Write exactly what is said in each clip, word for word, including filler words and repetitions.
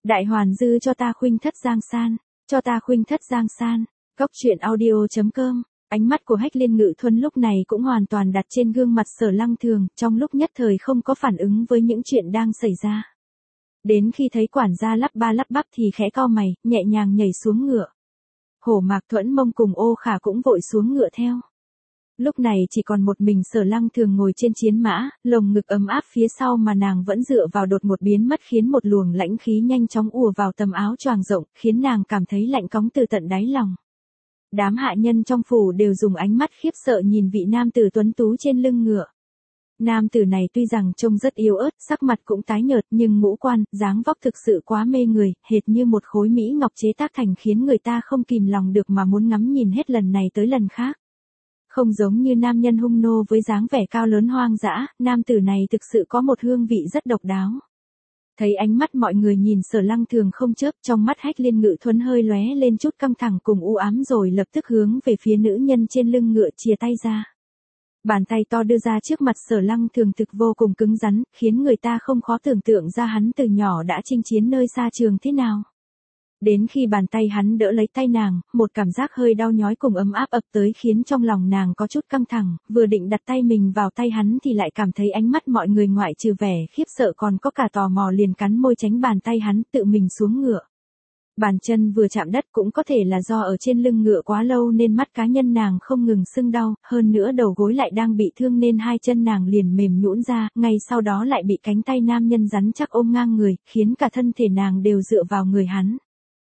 Đại hoàn dư cho ta khuynh thất giang san, cho ta khuynh thất giang san. Góc truyện audio chấm com. Ánh mắt của Hách Liên Ngự Thuấn lúc này cũng hoàn toàn đặt trên gương mặt Sở Lăng Thường, trong lúc nhất thời không có phản ứng với những chuyện đang xảy ra. Đến khi thấy quản gia lắp ba lắp bắp thì khẽ cau mày, nhẹ nhàng nhảy xuống ngựa. Hổ Mạc Thuẫn Mông cùng Ô Khả cũng vội xuống ngựa theo. Lúc này chỉ còn một mình Sở Lăng Thường ngồi trên chiến mã, lồng ngực ấm áp phía sau mà nàng vẫn dựa vào đột một biến mất khiến một luồng lãnh khí nhanh chóng ùa vào tầm áo choàng rộng, khiến nàng cảm thấy lạnh cóng từ tận đáy lòng. Đám hạ nhân trong phủ đều dùng ánh mắt khiếp sợ nhìn vị nam tử tuấn tú trên lưng ngựa. Nam tử này tuy rằng trông rất yếu ớt, sắc mặt cũng tái nhợt nhưng ngũ quan, dáng vóc thực sự quá mê người, hệt như một khối mỹ ngọc chế tác thành khiến người ta không kìm lòng được mà muốn ngắm nhìn hết lần này tới lần khác. Không giống như nam nhân hung nô với dáng vẻ cao lớn hoang dã, nam tử này thực sự có một hương vị rất độc đáo. Thấy ánh mắt mọi người nhìn Sở Lăng Thường không chớp, trong mắt Hách Liên Ngự Thuấn hơi lóe lên chút căng thẳng cùng u ám rồi lập tức hướng về phía nữ nhân trên lưng ngựa chìa tay ra. Bàn tay to đưa ra trước mặt Sở Lăng Thường thực vô cùng cứng rắn, khiến người ta không khó tưởng tượng ra hắn từ nhỏ đã chinh chiến nơi xa trường thế nào. Đến khi bàn tay hắn đỡ lấy tay nàng, một cảm giác hơi đau nhói cùng ấm áp ập tới khiến trong lòng nàng có chút căng thẳng, vừa định đặt tay mình vào tay hắn thì lại cảm thấy ánh mắt mọi người ngoại trừ vẻ khiếp sợ còn có cả tò mò liền cắn môi tránh bàn tay hắn tự mình xuống ngựa. Bàn chân vừa chạm đất cũng có thể là do ở trên lưng ngựa quá lâu nên mắt cá nhân nàng không ngừng sưng đau, hơn nữa đầu gối lại đang bị thương nên hai chân nàng liền mềm nhũn ra, ngay sau đó lại bị cánh tay nam nhân rắn chắc ôm ngang người, khiến cả thân thể nàng đều dựa vào người hắn.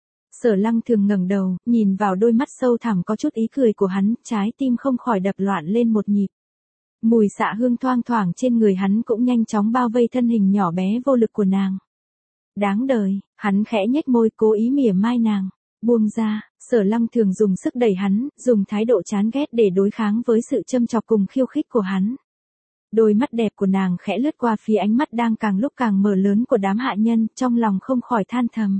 Sở Lăng Thường ngẩng đầu, nhìn vào đôi mắt sâu thẳm có chút ý cười của hắn, trái tim không khỏi đập loạn lên một nhịp. Mùi xạ hương thoang thoảng trên người hắn cũng nhanh chóng bao vây thân hình nhỏ bé vô lực của nàng. Đáng đời, hắn khẽ nhếch môi cố ý mỉa mai nàng. Buông ra, Sở Lăng Thường dùng sức đẩy hắn, dùng thái độ chán ghét để đối kháng với sự châm chọc cùng khiêu khích của hắn. Đôi mắt đẹp của nàng khẽ lướt qua phía ánh mắt đang càng lúc càng mở lớn của đám hạ nhân, trong lòng không khỏi than thầm.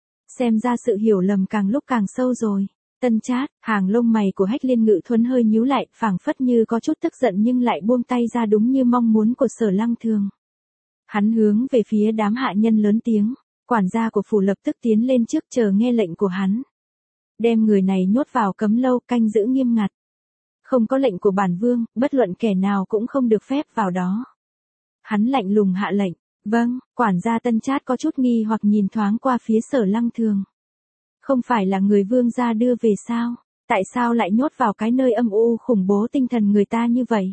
Xem ra sự hiểu lầm càng lúc càng sâu rồi. Tân Trát, hàng lông mày của Hách Liên Ngự Thuấn hơi nhíu lại, phảng phất như có chút tức giận nhưng lại buông tay ra đúng như mong muốn của Sở Lăng Thường. Hắn hướng về phía đám hạ nhân lớn tiếng, quản gia của phủ lập tức tiến lên trước chờ nghe lệnh của hắn. Đem người này nhốt vào cấm lâu canh giữ nghiêm ngặt. Không có lệnh của bản vương, bất luận kẻ nào cũng không được phép vào đó. Hắn lạnh lùng hạ lệnh. Vâng, quản gia Tân Trát có chút nghi hoặc nhìn thoáng qua phía Sở Lăng Thường. Không phải là người vương gia đưa về sao? Tại sao lại nhốt vào cái nơi âm u khủng bố tinh thần người ta như vậy?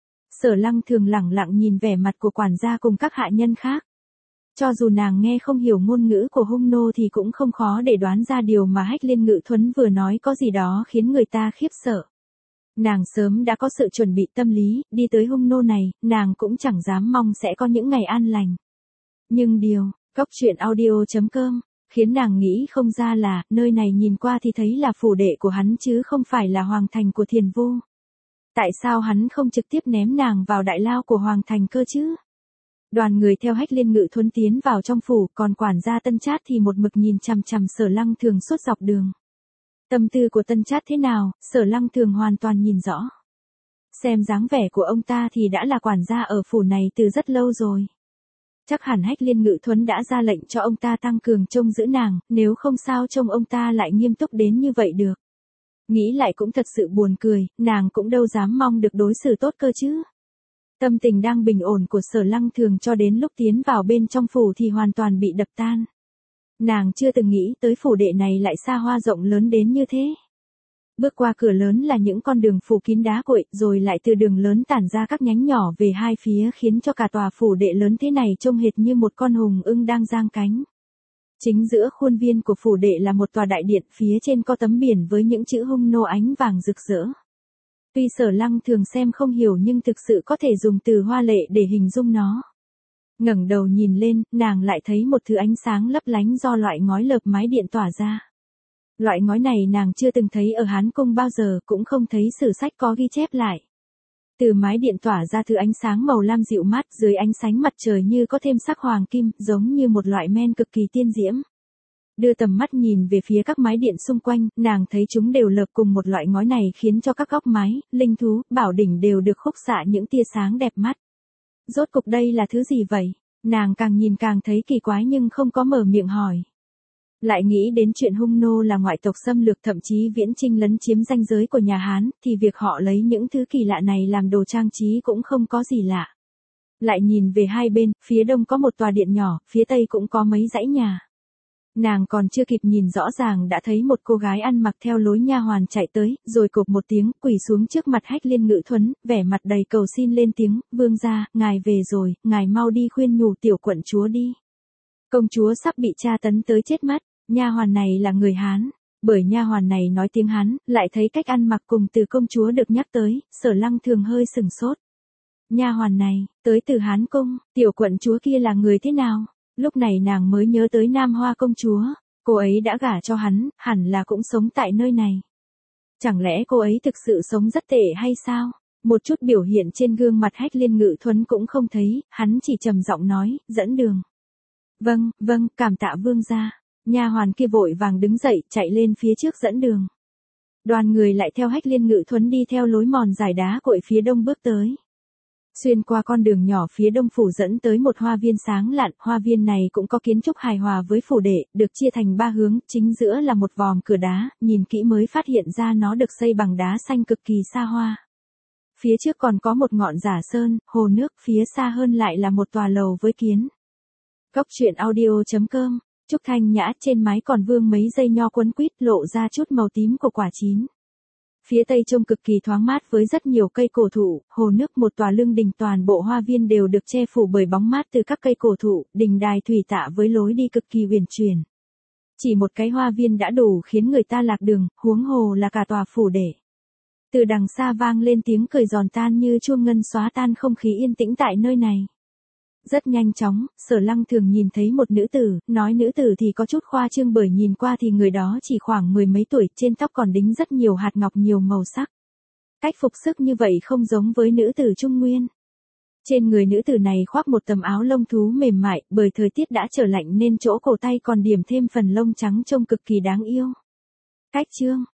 Sở Lăng Thường lẳng lặng nhìn vẻ mặt của quản gia cùng các hạ nhân khác. Cho dù nàng nghe không hiểu ngôn ngữ của hung nô thì cũng không khó để đoán ra điều mà Hách Liên Ngự Thuấn vừa nói có gì đó khiến người ta khiếp sợ. Nàng sớm đã có sự chuẩn bị tâm lý, đi tới hung nô này, nàng cũng chẳng dám mong sẽ có những ngày an lành. Nhưng điều, góc truyện audio chấm com, khiến nàng nghĩ không ra là, nơi này nhìn qua thì thấy là phủ đệ của hắn chứ không phải là hoàng thành của Thiền Vô. Tại sao hắn không trực tiếp ném nàng vào đại lao của hoàng thành cơ chứ? Đoàn người theo Hách Liên Ngự Thuấn tiến vào trong phủ, còn quản gia Tân Trát thì một mực nhìn chằm chằm Sở Lăng Thường suốt dọc đường. Tâm tư của Tân Trát thế nào, Sở Lăng Thường hoàn toàn nhìn rõ. Xem dáng vẻ của ông ta thì đã là quản gia ở phủ này từ rất lâu rồi. Chắc hẳn Hách Liên Ngự Thuấn đã ra lệnh cho ông ta tăng cường trông giữ nàng, nếu không sao trông ông ta lại nghiêm túc đến như vậy được. Nghĩ lại cũng thật sự buồn cười, nàng cũng đâu dám mong được đối xử tốt cơ chứ. Tâm tình đang bình ổn của Sở Lăng Thường cho đến lúc tiến vào bên trong phủ thì hoàn toàn bị đập tan. Nàng chưa từng nghĩ tới phủ đệ này lại xa hoa rộng lớn đến như thế. Bước qua cửa lớn là những con đường phủ kín đá cuội, rồi lại từ đường lớn tản ra các nhánh nhỏ về hai phía khiến cho cả tòa phủ đệ lớn thế này trông hệt như một con hùng ưng đang giang cánh. Chính giữa khuôn viên của phủ đệ là một tòa đại điện, phía trên có tấm biển với những chữ hung nô ánh vàng rực rỡ. Tuy Sở Lăng Thường xem không hiểu nhưng thực sự có thể dùng từ hoa lệ để hình dung nó. Ngẩng đầu nhìn lên, nàng lại thấy một thứ ánh sáng lấp lánh do loại ngói lợp mái điện tỏa ra. Loại ngói này nàng chưa từng thấy ở Hán Cung bao giờ, cũng không thấy sử sách có ghi chép lại. Từ mái điện tỏa ra thứ ánh sáng màu lam dịu mát, dưới ánh sáng mặt trời như có thêm sắc hoàng kim, giống như một loại men cực kỳ tiên diễm. Đưa tầm mắt nhìn về phía các mái điện xung quanh, nàng thấy chúng đều lợp cùng một loại ngói này khiến cho các góc mái, linh thú, bảo đỉnh đều được khúc xạ những tia sáng đẹp mắt. Rốt cục đây là thứ gì vậy? Nàng càng nhìn càng thấy kỳ quái nhưng không có mở miệng hỏi. Lại nghĩ đến chuyện hung nô là ngoại tộc xâm lược thậm chí viễn chinh lấn chiếm ranh giới của nhà Hán, thì việc họ lấy những thứ kỳ lạ này làm đồ trang trí cũng không có gì lạ. Lại nhìn về hai bên, phía đông có một tòa điện nhỏ, phía tây cũng có mấy dãy nhà. Nàng còn chưa kịp nhìn rõ ràng đã thấy một cô gái ăn mặc theo lối nha hoàn chạy tới, rồi cộp một tiếng, quỳ xuống trước mặt Hách Liên Ngự Thuấn, vẻ mặt đầy cầu xin lên tiếng, vương gia, ngài về rồi, ngài mau đi khuyên nhủ tiểu quận chúa đi. Công chúa sắp bị tra tấn tới chết mất, nha hoàn này là người Hán, bởi nha hoàn này nói tiếng Hán, lại thấy cách ăn mặc cùng từ công chúa được nhắc tới, Sở Lăng thường hơi sừng sốt. Nha hoàn này, tới từ Hán cung, tiểu quận chúa kia là người thế nào? Lúc này nàng mới nhớ tới Nam Hoa công chúa, cô ấy đã gả cho hắn, hẳn là cũng sống tại nơi này. Chẳng lẽ cô ấy thực sự sống rất tệ hay sao? Một chút biểu hiện trên gương mặt Hách Liên Ngự Thuấn cũng không thấy, hắn chỉ trầm giọng nói, dẫn đường. Vâng, vâng, cảm tạ vương gia. Nha hoàn kia vội vàng đứng dậy, chạy lên phía trước dẫn đường. Đoàn người lại theo Hách Liên Ngự Thuấn đi theo lối mòn dài đá cội phía đông bước tới. Xuyên qua con đường nhỏ phía đông phủ dẫn tới một hoa viên sáng lạn, hoa viên này cũng có kiến trúc hài hòa với phủ đệ, được chia thành ba hướng, chính giữa là một vòm cửa đá, nhìn kỹ mới phát hiện ra nó được xây bằng đá xanh cực kỳ xa hoa. Phía trước còn có một ngọn giả sơn, hồ nước, phía xa hơn lại là một tòa lầu với kiến. Góc truyện audio chấm com, Trúc Thanh Nhã trên mái còn vương mấy dây nho quấn quýt lộ ra chút màu tím của quả chín. Phía tây trông cực kỳ thoáng mát với rất nhiều cây cổ thụ, hồ nước một tòa lương đình toàn bộ hoa viên đều được che phủ bởi bóng mát từ các cây cổ thụ, đình đài thủy tạ với lối đi cực kỳ huyền chuyển. Chỉ một cái hoa viên đã đủ khiến người ta lạc đường, huống hồ là cả tòa phủ đệ. Từ đằng xa vang lên tiếng cười giòn tan như chuông ngân xóa tan không khí yên tĩnh tại nơi này. Rất nhanh chóng, Sở Lăng thường nhìn thấy một nữ tử, nói nữ tử thì có chút khoa trương bởi nhìn qua thì người đó chỉ khoảng mười mấy tuổi, trên tóc còn đính rất nhiều hạt ngọc nhiều màu sắc. Cách phục sức như vậy không giống với nữ tử Trung Nguyên. Trên người nữ tử này khoác một tấm áo lông thú mềm mại, bởi thời tiết đã trở lạnh nên chỗ cổ tay còn điểm thêm phần lông trắng trông cực kỳ đáng yêu. Cách chương